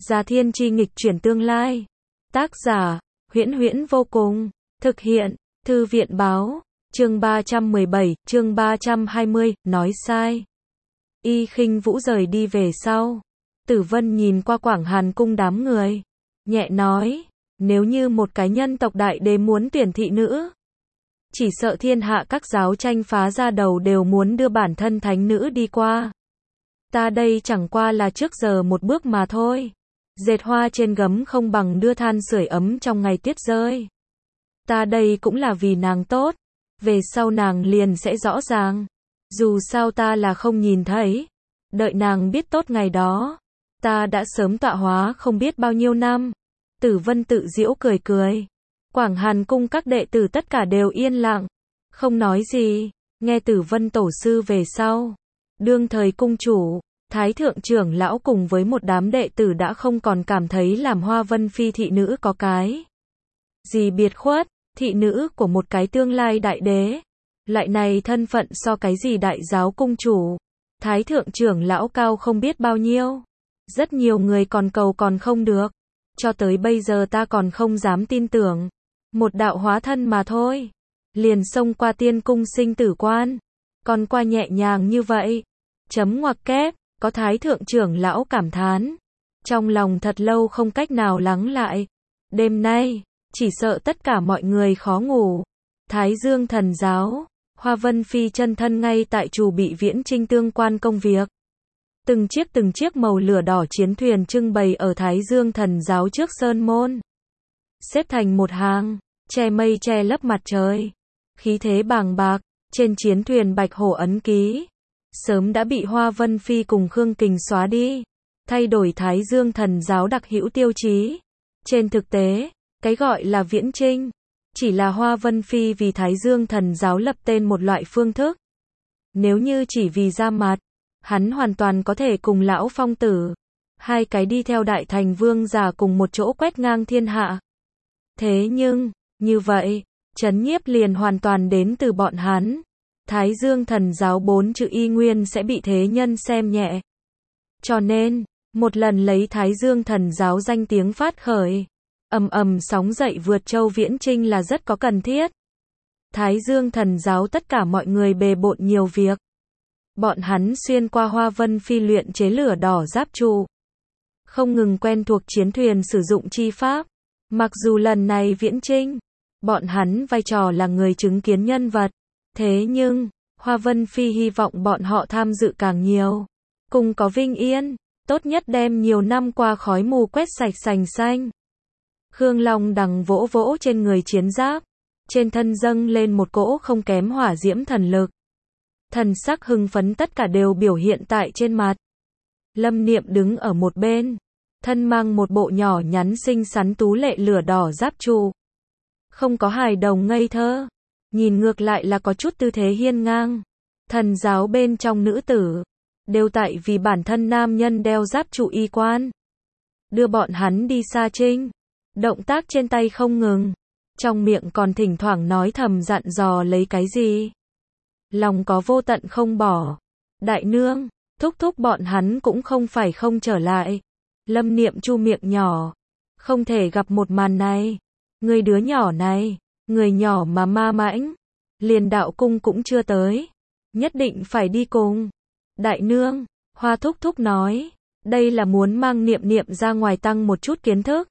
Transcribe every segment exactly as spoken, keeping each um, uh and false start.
Già Thiên Chi nghịch chuyển tương lai. Tác giả, Huyễn Huyễn vô cùng. Thực hiện, Thư viện báo. Chương ba trăm mười bảy, chương ba trăm hai mươi, nói sai. Y Khinh Vũ rời đi về sau. Tử Vân nhìn qua Quảng Hàn cung đám người. Nhẹ nói, nếu như một cái nhân tộc đại đế muốn tuyển thị nữ, chỉ sợ thiên hạ các giáo tranh phá ra đầu đều muốn đưa bản thân thánh nữ đi qua. Ta đây chẳng qua là trước giờ một bước mà thôi. Dệt hoa trên gấm không bằng đưa than sưởi ấm trong ngày tuyết rơi. Ta đây cũng là vì nàng tốt. Về sau nàng liền sẽ rõ ràng. Dù sao ta là không nhìn thấy. Đợi nàng biết tốt ngày đó. Ta đã sớm tọa hóa không biết bao nhiêu năm. Tử Vân tự giễu cười cười. Quảng Hàn cung các đệ tử tất cả đều yên lặng. Không nói gì. Nghe Tử Vân tổ sư về sau. Đương thời cung chủ, Thái thượng trưởng lão cùng với một đám đệ tử đã không còn cảm thấy làm Hoa Vân Phi thị nữ có cái gì biệt khuất. Thị nữ của một cái tương lai đại đế. Lại này thân phận so cái gì đại giáo cung chủ. Thái thượng trưởng lão cao không biết bao nhiêu. Rất nhiều người còn cầu còn không được. Cho tới bây giờ ta còn không dám tin tưởng. Một đạo hóa thân mà thôi. Liền xông qua tiên cung sinh tử quan. Còn qua nhẹ nhàng như vậy. Chấm ngoặc kép, có Thái thượng trưởng lão cảm thán. Trong lòng thật lâu không cách nào lắng lại. Đêm nay, chỉ sợ tất cả mọi người khó ngủ. Thái Dương thần giáo, Hoa Vân Phi chân thân ngay tại chủ bị viễn trinh tương quan công việc. Từng chiếc từng chiếc màu lửa đỏ chiến thuyền trưng bày ở Thái Dương thần giáo trước sơn môn. Xếp thành một hàng, che mây che lấp mặt trời. Khí thế bàng bạc, trên chiến thuyền bạch hổ ấn ký. Sớm đã bị Hoa Vân Phi cùng Khương Kình xóa đi. Thay đổi Thái Dương thần giáo đặc hữu tiêu chí. Trên thực tế, cái gọi là viễn trinh, chỉ là Hoa Vân Phi vì Thái Dương thần giáo lập tên một loại phương thức. Nếu như chỉ vì ra mặt, hắn hoàn toàn có thể cùng lão phong tử, hai cái đi theo đại thành vương giả cùng một chỗ quét ngang thiên hạ. Thế nhưng, như vậy, trấn nhiếp liền hoàn toàn đến từ bọn hắn. Thái Dương thần giáo bốn chữ y nguyên sẽ bị thế nhân xem nhẹ. Cho nên, một lần lấy Thái Dương thần giáo danh tiếng phát khởi, ầm ầm sóng dậy vượt châu viễn trinh là rất có cần thiết. Thái Dương thần giáo tất cả mọi người bề bộn nhiều việc. Bọn hắn xuyên qua Hoa Vân Phi luyện chế lửa đỏ giáp trụ. Không ngừng quen thuộc chiến thuyền sử dụng chi pháp. Mặc dù lần này viễn trinh, bọn hắn vai trò là người chứng kiến nhân vật. Thế nhưng, Hoa Vân Phi hy vọng bọn họ tham dự càng nhiều. Cùng có vinh yên, tốt nhất đem nhiều năm qua khói mù quét sạch sành xanh. Khương Long đằng vỗ vỗ trên người chiến giáp. Trên thân dâng lên một cỗ không kém hỏa diễm thần lực. Thần sắc hưng phấn tất cả đều biểu hiện tại trên mặt. Lâm Niệm đứng ở một bên. Thân mang một bộ nhỏ nhắn xinh xắn tú lệ lửa đỏ giáp trụ. Không có hài đồng ngây thơ. Nhìn ngược lại là có chút tư thế hiên ngang. Thần giáo bên trong nữ tử. Đều tại vì bản thân nam nhân đeo giáp trụ y quan. Đưa bọn hắn đi xa trinh. Động tác trên tay không ngừng. Trong miệng còn thỉnh thoảng nói thầm dặn dò lấy cái gì. Lòng có vô tận không bỏ. Đại nương, thúc thúc bọn hắn cũng không phải không trở lại. Lâm Niệm chu miệng nhỏ. Không thể gặp một màn này. Người đứa nhỏ này, người nhỏ mà ma mãnh. Liền đạo cung cũng chưa tới. Nhất định phải đi cùng. Đại nương, Hoa thúc thúc nói. Đây là muốn mang Niệm Niệm ra ngoài tăng một chút kiến thức.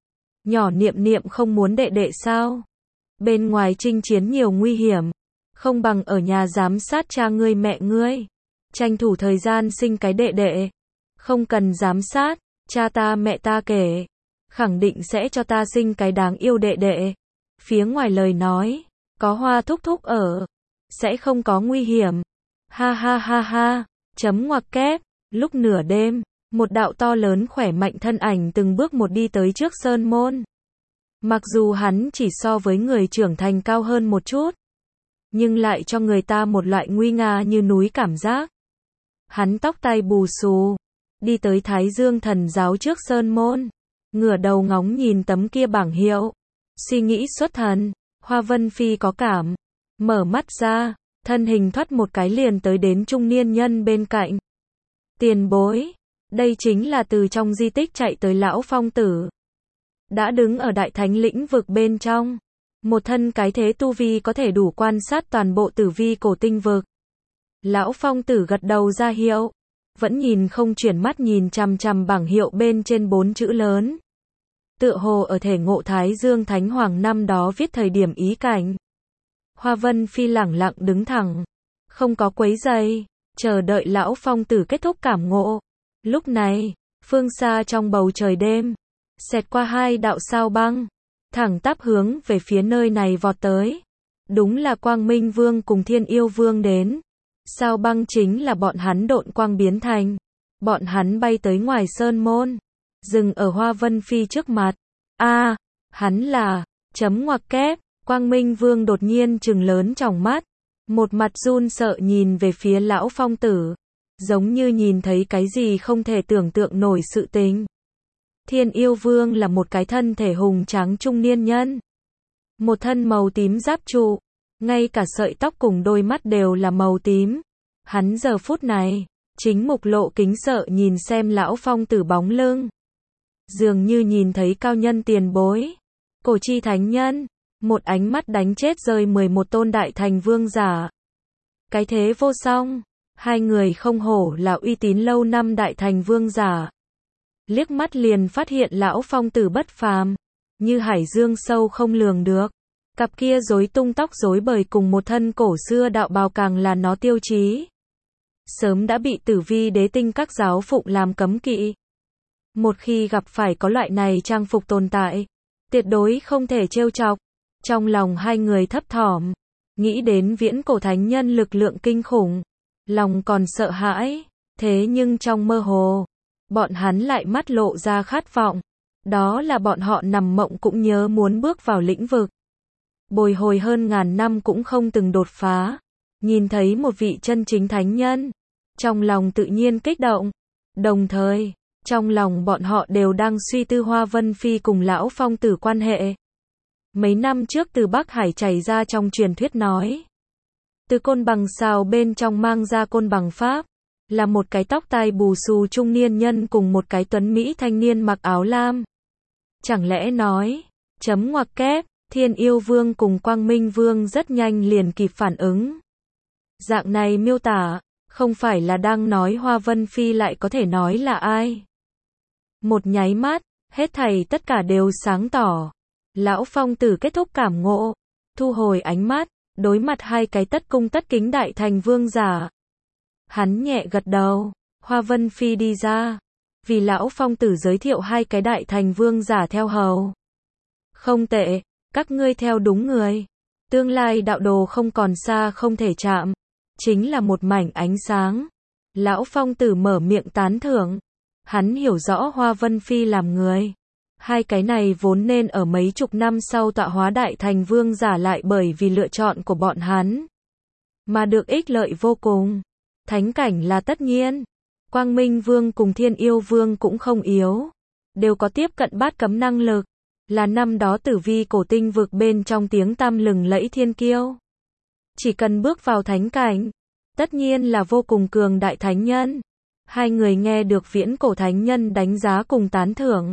Nhỏ Niệm Niệm không muốn đệ đệ sao? Bên ngoài chinh chiến nhiều nguy hiểm. Không bằng ở nhà giám sát cha ngươi mẹ ngươi. Tranh thủ thời gian sinh cái đệ đệ. Không cần giám sát, cha ta mẹ ta kể. Khẳng định sẽ cho ta sinh cái đáng yêu đệ đệ. Phía ngoài lời nói, có Hoa thúc thúc ở. Sẽ không có nguy hiểm. Ha ha ha ha, chấm ngoặc kép. Lúc nửa đêm, một đạo to lớn khỏe mạnh thân ảnh từng bước một đi tới trước sơn môn. Mặc dù hắn chỉ so với người trưởng thành cao hơn một chút. Nhưng lại cho người ta một loại nguy nga như núi cảm giác. Hắn tóc tai bù xù. Đi tới Thái Dương thần giáo trước sơn môn. Ngửa đầu ngóng nhìn tấm kia bảng hiệu. Suy nghĩ xuất thần. Hoa Vân Phi có cảm. Mở mắt ra. Thân hình thoát một cái liền tới đến trung niên nhân bên cạnh. Tiền bối. Đây chính là từ trong di tích chạy tới lão phong tử. Đã đứng ở đại thánh lĩnh vực bên trong. Một thân cái thế tu vi có thể đủ quan sát toàn bộ tử vi cổ tinh vực. Lão phong tử gật đầu ra hiệu. Vẫn nhìn không chuyển mắt nhìn chằm chằm bảng hiệu bên trên bốn chữ lớn. Tựa hồ ở thể ngộ Thái Dương Thánh Hoàng năm đó viết thời điểm ý cảnh. Hoa Vân Phi lẳng lặng đứng thẳng. Không có quấy giày. Chờ đợi lão phong tử kết thúc cảm ngộ. Lúc này, phương xa trong bầu trời đêm. Xẹt qua hai đạo sao băng. Thẳng tắp hướng về phía nơi này vọt tới. Đúng là Quang Minh Vương cùng Thiên Yêu Vương đến. Sao băng chính là bọn hắn độn quang biến thành. Bọn hắn bay tới ngoài sơn môn. Dừng ở Hoa Vân Phi trước mặt. A, à, hắn là, chấm ngoặc kép. Quang Minh Vương đột nhiên trừng lớn tròng mắt. Một mặt run sợ nhìn về phía lão phong tử. Giống như nhìn thấy cái gì không thể tưởng tượng nổi sự tình. Thiên Yêu Vương là một cái thân thể hùng tráng trung niên nhân. Một thân màu tím giáp trụ. Ngay cả sợi tóc cùng đôi mắt đều là màu tím. Hắn giờ phút này, chính mục lộ kính sợ nhìn xem lão phong tử bóng lưng. Dường như nhìn thấy cao nhân tiền bối. Cổ chi thánh nhân. Một ánh mắt đánh chết rơi mười một tôn đại thành vương giả. Cái thế vô song. Hai người không hổ là uy tín lâu năm đại thành vương giả. Liếc mắt liền phát hiện lão phong tử bất phàm. Như hải dương sâu không lường được. Cặp kia rối tung tóc rối bời cùng một thân cổ xưa đạo bào càng là nó tiêu chí. Sớm đã bị tử vi đế tinh các giáo phụng làm cấm kỵ. Một khi gặp phải có loại này trang phục tồn tại, tuyệt đối không thể trêu chọc. Trong lòng hai người thấp thỏm, nghĩ đến viễn cổ thánh nhân lực lượng kinh khủng, lòng còn sợ hãi, thế nhưng trong mơ hồ, bọn hắn lại mắt lộ ra khát vọng. Đó là bọn họ nằm mộng cũng nhớ muốn bước vào lĩnh vực. Bồi hồi hơn ngàn năm cũng không từng đột phá. Nhìn thấy một vị chân chính thánh nhân. Trong lòng tự nhiên kích động. Đồng thời, trong lòng bọn họ đều đang suy tư Hoa Vân Phi cùng lão phong tử quan hệ. Mấy năm trước từ Bắc Hải chảy ra trong truyền thuyết nói. Từ côn bằng xào bên trong mang ra côn bằng Pháp. Là một cái tóc tai bù xù trung niên nhân cùng một cái tuấn Mỹ thanh niên mặc áo lam. Chẳng lẽ nói, chấm ngoặc kép. Thiên Yêu Vương cùng Quang Minh Vương rất nhanh liền kịp phản ứng. Dạng này miêu tả, không phải là đang nói Hoa Vân Phi lại có thể nói là ai. Một nháy mắt, hết thảy tất cả đều sáng tỏ. Lão phong tử kết thúc cảm ngộ, thu hồi ánh mắt, đối mặt hai cái tất cung tất kính đại thành vương giả. Hắn nhẹ gật đầu, Hoa Vân Phi đi ra. Vì lão phong tử giới thiệu hai cái đại thành vương giả theo hầu. Không tệ. Các ngươi theo đúng người. Tương lai đạo đồ không còn xa không thể chạm. Chính là một mảnh ánh sáng. Lão phong tử mở miệng tán thưởng. Hắn hiểu rõ Hoa Vân Phi làm người. Hai cái này vốn nên ở mấy chục năm sau tọa hóa đại thành vương giả lại bởi vì lựa chọn của bọn hắn. Mà được ích lợi vô cùng. Thánh cảnh là tất nhiên. Quang Minh Vương cùng Thiên Yêu Vương cũng không yếu. Đều có tiếp cận bát cấm năng lực. Là năm đó tử vi cổ tinh vực bên trong tiếng tăm lừng lẫy thiên kiêu. Chỉ cần bước vào thánh cảnh, tất nhiên là vô cùng cường đại thánh nhân. Hai người nghe được viễn cổ thánh nhân đánh giá cùng tán thưởng.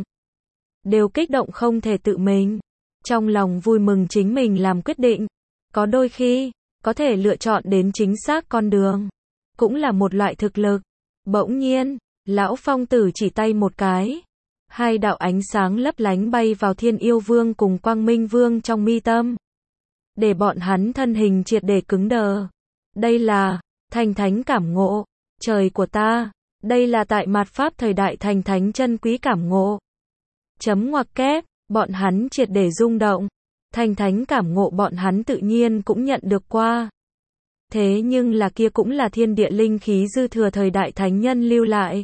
Đều kích động không thể tự mình. Trong lòng vui mừng chính mình làm quyết định. Có đôi khi, có thể lựa chọn đến chính xác con đường. Cũng là một loại thực lực. Bỗng nhiên, lão phong tử chỉ tay một cái. Hai đạo ánh sáng lấp lánh bay vào Thiên Yêu Vương cùng Quang Minh Vương trong mi tâm. Để bọn hắn thân hình triệt để cứng đờ. Đây là, thành thánh cảm ngộ. Trời của ta, đây là tại mạt Pháp thời đại thành thánh chân quý cảm ngộ. Chấm ngoặc kép, bọn hắn triệt để rung động. Thành thánh cảm ngộ bọn hắn tự nhiên cũng nhận được qua. Thế nhưng là kia cũng là thiên địa linh khí dư thừa thời đại thánh nhân lưu lại.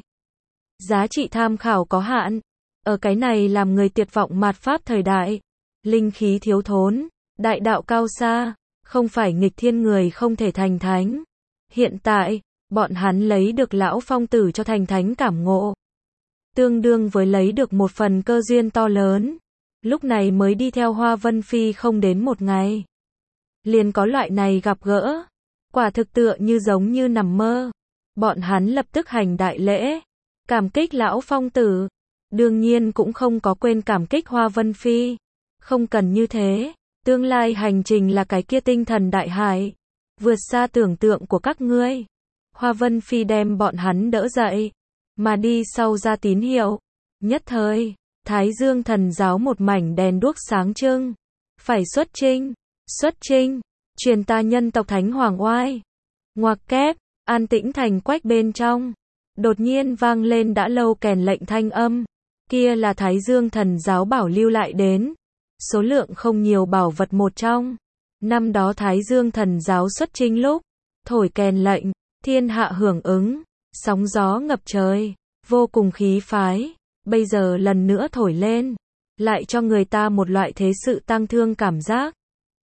Giá trị tham khảo có hạn. Ở cái này làm người tuyệt vọng mạt Pháp thời đại. Linh khí thiếu thốn, đại đạo cao xa, không phải nghịch thiên người không thể thành thánh. Hiện tại, bọn hắn lấy được lão phong tử cho thành thánh cảm ngộ. Tương đương với lấy được một phần cơ duyên to lớn. Lúc này mới đi theo Hoa Vân Phi không đến một ngày. Liền có loại này gặp gỡ. Quả thực tựa như giống như nằm mơ. Bọn hắn lập tức hành đại lễ. Cảm kích lão phong tử. Đương nhiên cũng không có quên cảm kích Hoa Vân Phi. Không cần như thế. Tương lai hành trình là cái kia tinh thần đại hải. Vượt xa tưởng tượng của các ngươi. Hoa Vân Phi đem bọn hắn đỡ dậy. Mà đi sau ra tín hiệu. Nhất thời, Thái Dương thần giáo một mảnh đèn đuốc sáng trưng. Phải xuất chinh. Xuất chinh. Truyền ta nhân tộc Thánh Hoàng oai. Ngoặc kép. An tĩnh thành quách bên trong. Đột nhiên vang lên đã lâu kèn lệnh thanh âm. Kia là Thái Dương thần giáo bảo lưu lại đến. Số lượng không nhiều bảo vật một trong. Năm đó Thái Dương thần giáo xuất chinh lúc. Thổi kèn lệnh. Thiên hạ hưởng ứng. Sóng gió ngập trời. Vô cùng khí phái. Bây giờ lần nữa thổi lên. Lại cho người ta một loại thế sự tang thương cảm giác.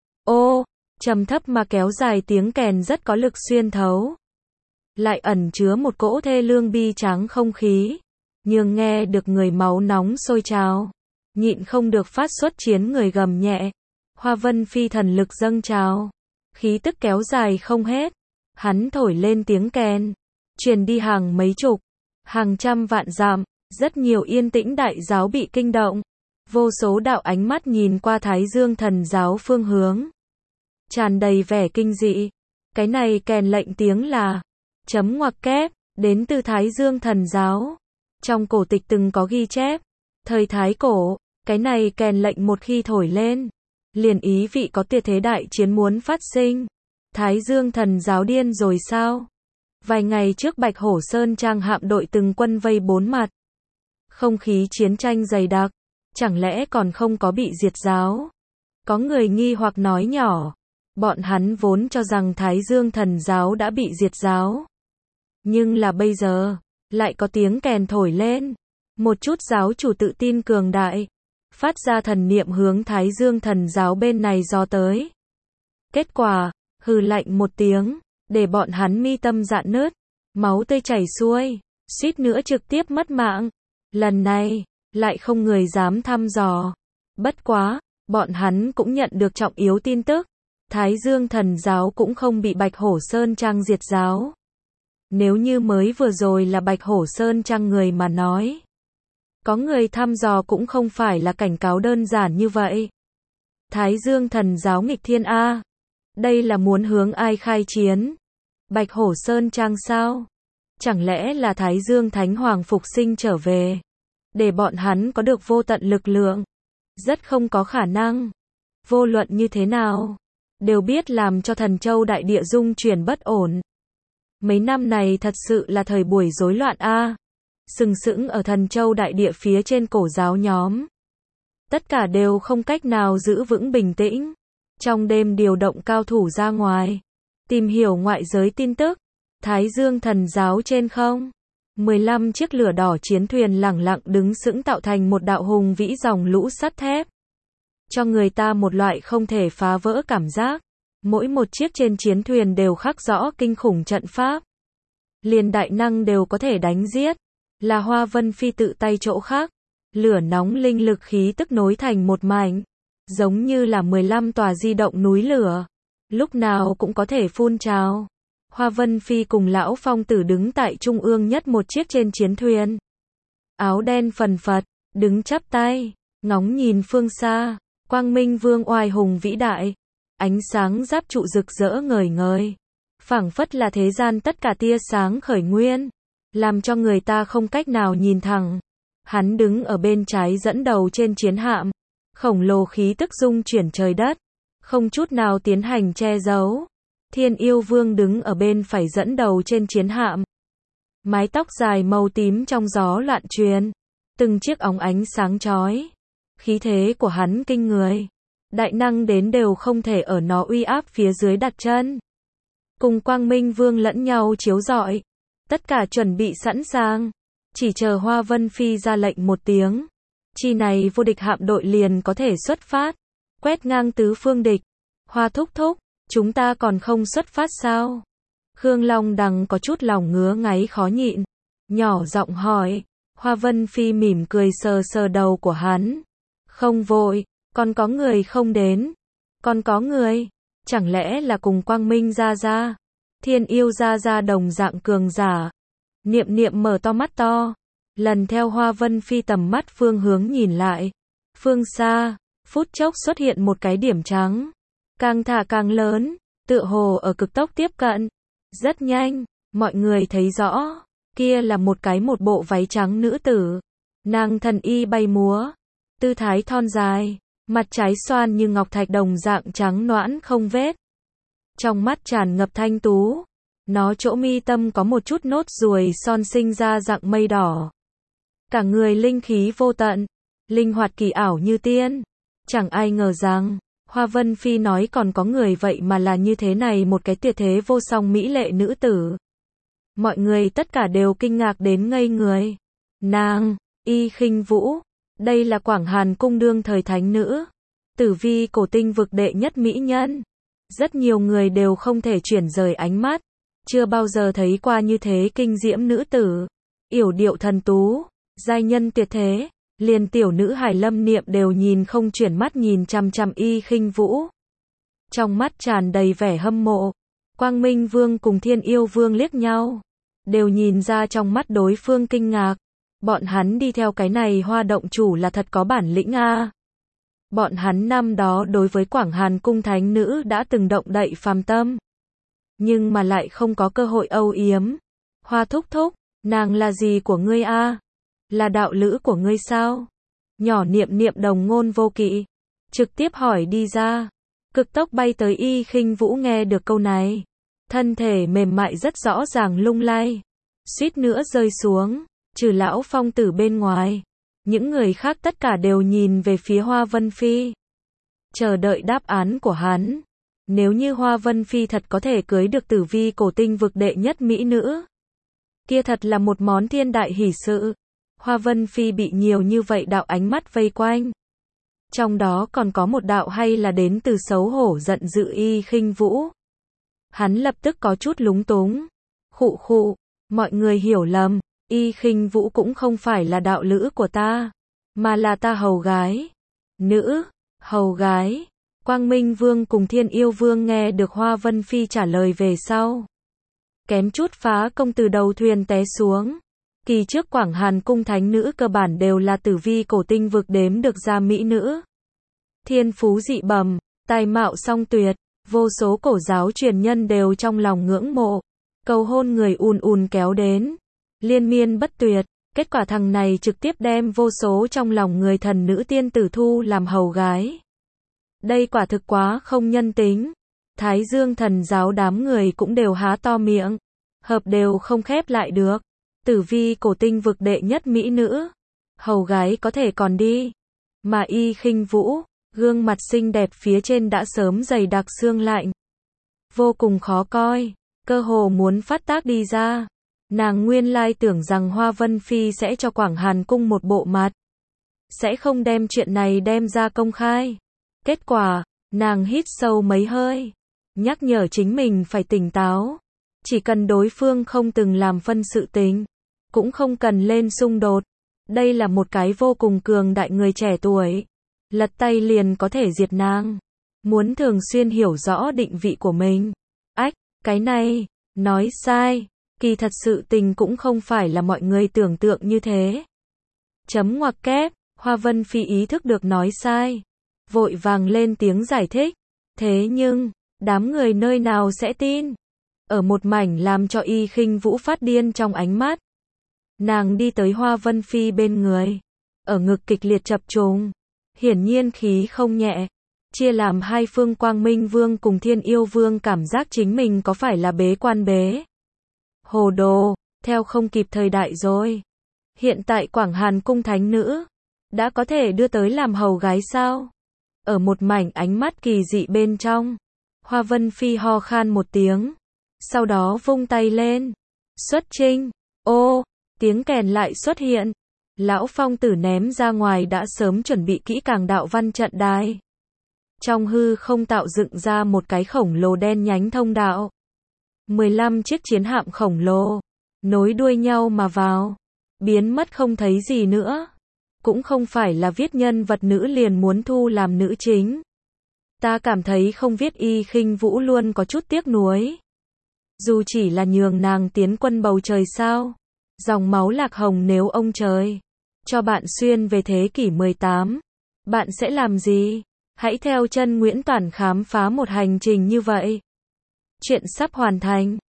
Ô, trầm thấp mà kéo dài tiếng kèn rất có lực xuyên thấu. Lại ẩn chứa một cỗ thê lương bi tráng không khí. Nhưng nghe được người máu nóng sôi trào. Nhịn không được phát xuất chiến người gầm nhẹ. Hoa Vân Phi thần lực dâng trào. Khí tức kéo dài không hết. Hắn thổi lên tiếng kèn. Truyền đi hàng mấy chục. Hàng trăm vạn dặm. Rất nhiều yên tĩnh đại giáo bị kinh động. Vô số đạo ánh mắt nhìn qua Thái Dương thần giáo phương hướng. Tràn đầy vẻ kinh dị. Cái này kèn lệnh tiếng là chấm ngoặc kép, đến từ Thái Dương thần giáo. Trong cổ tịch từng có ghi chép. Thời Thái cổ, cái này kèn lệnh một khi thổi lên. Liền ý vị có tiệt thế đại chiến muốn phát sinh. Thái Dương thần giáo điên rồi sao? Vài ngày trước Bạch Hổ Sơn Trang hạm đội từng quân vây bốn mặt. Không khí chiến tranh dày đặc. Chẳng lẽ còn không có bị diệt giáo? Có người nghi hoặc nói nhỏ. Bọn hắn vốn cho rằng Thái Dương thần giáo đã bị diệt giáo. Nhưng là bây giờ, lại có tiếng kèn thổi lên. Một chút giáo chủ tự tin cường đại. Phát ra thần niệm hướng Thái Dương thần giáo bên này dò tới. Kết quả, hừ lạnh một tiếng, để bọn hắn mi tâm rạn nứt. Máu tươi chảy xuôi, suýt nữa trực tiếp mất mạng. Lần này, lại không người dám thăm dò. Bất quá, bọn hắn cũng nhận được trọng yếu tin tức. Thái Dương thần giáo cũng không bị Bạch Hổ Sơn Trang diệt giáo. Nếu như mới vừa rồi là Bạch Hổ Sơn Trang người mà nói. Có người thăm dò cũng không phải là cảnh cáo đơn giản như vậy. Thái Dương thần giáo nghịch thiên A. Đây là muốn hướng ai khai chiến? Bạch Hổ Sơn Trang sao? Chẳng lẽ là Thái Dương Thánh Hoàng phục sinh trở về? Để bọn hắn có được vô tận lực lượng. Rất không có khả năng. Vô luận như thế nào, đều biết làm cho Thần Châu đại địa dung chuyển bất ổn. Mấy năm này thật sự là thời buổi rối loạn a. Sừng sững ở Thần Châu đại địa phía trên cổ giáo nhóm. Tất cả đều không cách nào giữ vững bình tĩnh. Trong đêm điều động cao thủ ra ngoài. Tìm hiểu ngoại giới tin tức. Thái Dương thần giáo trên không. mười lăm chiếc lửa đỏ chiến thuyền lẳng lặng đứng sững tạo thành một đạo hùng vĩ dòng lũ sắt thép. Cho người ta một loại không thể phá vỡ cảm giác. Mỗi một chiếc trên chiến thuyền đều khắc rõ kinh khủng trận pháp. Liền đại năng đều có thể đánh giết. Là Hoa Vân Phi tự tay chỗ khác. Lửa nóng linh lực khí tức nối thành một mảnh. Giống như là mười lăm tòa di động núi lửa. Lúc nào cũng có thể phun trào. Hoa Vân Phi cùng lão phong tử đứng tại trung ương nhất một chiếc trên chiến thuyền. Áo đen phần phật, đứng chắp tay, ngóng nhìn phương xa. Quang Minh Vương oai hùng vĩ đại. Ánh sáng giáp trụ rực rỡ ngời ngời. Phảng phất là thế gian tất cả tia sáng khởi nguyên. Làm cho người ta không cách nào nhìn thẳng. Hắn đứng ở bên trái dẫn đầu trên chiến hạm. Khổng lồ khí tức dung chuyển trời đất. Không chút nào tiến hành che giấu. Thiên Yêu Vương đứng ở bên phải dẫn đầu trên chiến hạm. Mái tóc dài màu tím trong gió loạn truyền. Từng chiếc óng ánh sáng chói. Khí thế của hắn kinh người. Đại năng đến đều không thể ở nó uy áp phía dưới đặt chân. Cùng Quang Minh Vương lẫn nhau chiếu rọi. Tất cả chuẩn bị sẵn sàng. Chỉ chờ Hoa Vân Phi ra lệnh một tiếng. Chi này vô địch hạm đội liền có thể xuất phát. Quét ngang tứ phương địch. Hoa thúc thúc, chúng ta còn không xuất phát sao? Khương Long Đằng có chút lòng ngứa ngáy khó nhịn. Nhỏ giọng hỏi. Hoa Vân Phi mỉm cười sờ sờ đầu của hắn. Không vội, còn có người không đến. Còn có người. Chẳng lẽ là cùng Quang Minh ra ra? Thiên Yêu ra ra đồng dạng cường giả. Niệm Niệm mở to mắt to. lần theo Hoa Vân Phi tầm mắt phương hướng nhìn lại. Phương xa, phút chốc xuất hiện một cái điểm trắng. Càng thả càng lớn, tựa hồ ở cực tốc tiếp cận. Rất nhanh, mọi người thấy rõ, kia là một cái một bộ váy trắng nữ tử. Nàng thần y bay múa, tư thái thon dài, mặt trái xoan như ngọc thạch đồng dạng trắng nõn không vết. Trong mắt tràn ngập thanh tú, nó chỗ mi tâm có một chút nốt ruồi son sinh ra dạng mây đỏ. Cả người linh khí vô tận, linh hoạt kỳ ảo như tiên. Chẳng ai ngờ rằng, Hoa Vân Phi nói còn có người vậy mà là như thế này một cái tuyệt thế vô song mỹ lệ nữ tử. Mọi người tất cả đều kinh ngạc đến ngây người. Nàng, Y Khinh Vũ, đây là Quảng Hàn cung đương thời thánh nữ, tử vi cổ tinh vực đệ nhất mỹ nhân. Rất nhiều người đều không thể chuyển rời ánh mắt, chưa bao giờ thấy qua như thế kinh diễm nữ tử, yểu điệu thần tú, giai nhân tuyệt thế, liền tiểu nữ Hải Lâm Niệm đều nhìn không chuyển mắt nhìn chằm chằm Y Khinh Vũ. Trong mắt tràn đầy vẻ hâm mộ, Quang Minh Vương cùng Thiên Yêu Vương liếc nhau, đều nhìn ra trong mắt đối phương kinh ngạc. Bọn hắn đi theo cái này Hoa động chủ là thật có bản lĩnh a. Bọn hắn năm đó đối với Quảng Hàn cung thánh nữ đã từng động đậy phàm tâm, nhưng mà lại không có cơ hội âu yếm. Hoa thúc thúc, nàng là gì của ngươi a? Là đạo lữ của ngươi sao? Nhỏ Niệm Niệm đồng ngôn vô kỵ, trực tiếp hỏi đi ra. Cực tốc bay tới Y Khinh Vũ nghe được câu này, thân thể mềm mại rất rõ ràng lung lay, suýt nữa rơi xuống. Trừ lão phong tử bên ngoài, những người khác tất cả đều nhìn về phía Hoa Vân Phi, chờ đợi đáp án của hắn. Nếu như Hoa Vân Phi thật có thể cưới được tử vi cổ tinh vực đệ nhất mỹ nữ, kia thật là một món thiên đại hỷ sự. Hoa Vân Phi bị nhiều như vậy đạo ánh mắt vây quanh, trong đó còn có một đạo hay là đến từ xấu hổ giận dữ Y Khinh Vũ. Hắn lập tức có chút lúng túng. Khụ khụ, mọi người hiểu lầm, Y Khinh Vũ cũng không phải là đạo lữ của ta, mà là ta hầu gái. Nữ, hầu gái. Quang Minh Vương cùng Thiên Yêu Vương nghe được Hoa Vân Phi trả lời về sau, kém chút phá công từ đầu thuyền té xuống. Kỳ trước Quảng Hàn cung thánh nữ cơ bản đều là tử vi cổ tinh vực đếm được ra mỹ nữ. Thiên phú dị bẩm, tài mạo song tuyệt, vô số cổ giáo truyền nhân đều trong lòng ngưỡng mộ, cầu hôn người ùn ùn kéo đến, liên miên bất tuyệt. Kết quả thằng này trực tiếp đem vô số trong lòng người thần nữ tiên tử thu làm hầu gái. Đây quả thực quá không nhân tính. Thái Dương thần giáo đám người cũng đều há to miệng, hợp đều không khép lại được. Tử vi cổ tinh vực đệ nhất mỹ nữ, hầu gái có thể còn đi, mà Y Khinh Vũ, gương mặt xinh đẹp phía trên đã sớm dày đặc xương lạnh, vô cùng khó coi, cơ hồ muốn phát tác đi ra. Nàng nguyên lai tưởng rằng Hoa Vân Phi sẽ cho Quảng Hàn cung một bộ mặt, sẽ không đem chuyện này đem ra công khai. Kết quả, nàng hít sâu mấy hơi, nhắc nhở chính mình phải tỉnh táo. Chỉ cần đối phương không từng làm phân sự tình, cũng không cần lên xung đột. Đây là một cái vô cùng cường đại người trẻ tuổi, lật tay liền có thể diệt nàng. Muốn thường xuyên hiểu rõ định vị của mình. Ách, cái này, nói sai. Kỳ thật sự tình cũng không phải là mọi người tưởng tượng như thế. Chấm ngoặc kép, Hoa Vân Phi ý thức được nói sai, vội vàng lên tiếng giải thích. Thế nhưng, đám người nơi nào sẽ tin? Ở một mảnh làm cho Y Khinh Vũ phát điên trong ánh mắt, nàng đi tới Hoa Vân Phi bên người, ở ngực kịch liệt chập trùng, hiển nhiên khí không nhẹ. Chia làm hai phương Quang Minh Vương cùng Thiên Yêu Vương cảm giác chính mình có phải là bế quan bế. Hồ đồ, theo không kịp thời đại rồi. Hiện tại Quảng Hàn cung thánh nữ đã có thể đưa tới làm hầu gái sao? Ở một mảnh ánh mắt kỳ dị bên trong, Hoa Vân Phi ho khan một tiếng, sau đó vung tay lên. Xuất chinh. Ô, tiếng kèn lại xuất hiện. Lão Phong Tử ném ra ngoài đã sớm chuẩn bị kỹ càng đạo văn trận đài. Trong hư không tạo dựng ra một cái khổng lồ đen nhánh thông đạo. mười lăm chiếc chiến hạm khổng lồ, nối đuôi nhau mà vào, biến mất không thấy gì nữa. Cũng không phải là viết nhân vật nữ liền muốn thu làm nữ chính. Ta cảm thấy không viết Y Khinh Vũ luôn có chút tiếc nuối. Dù chỉ là nhường nàng tiến quân bầu trời sao. Dòng máu lạc hồng nếu ông trời cho bạn xuyên về thế kỷ mười tám, bạn sẽ làm gì? Hãy theo chân Nguyễn Toản khám phá một hành trình như vậy. Chuyện sắp hoàn thành.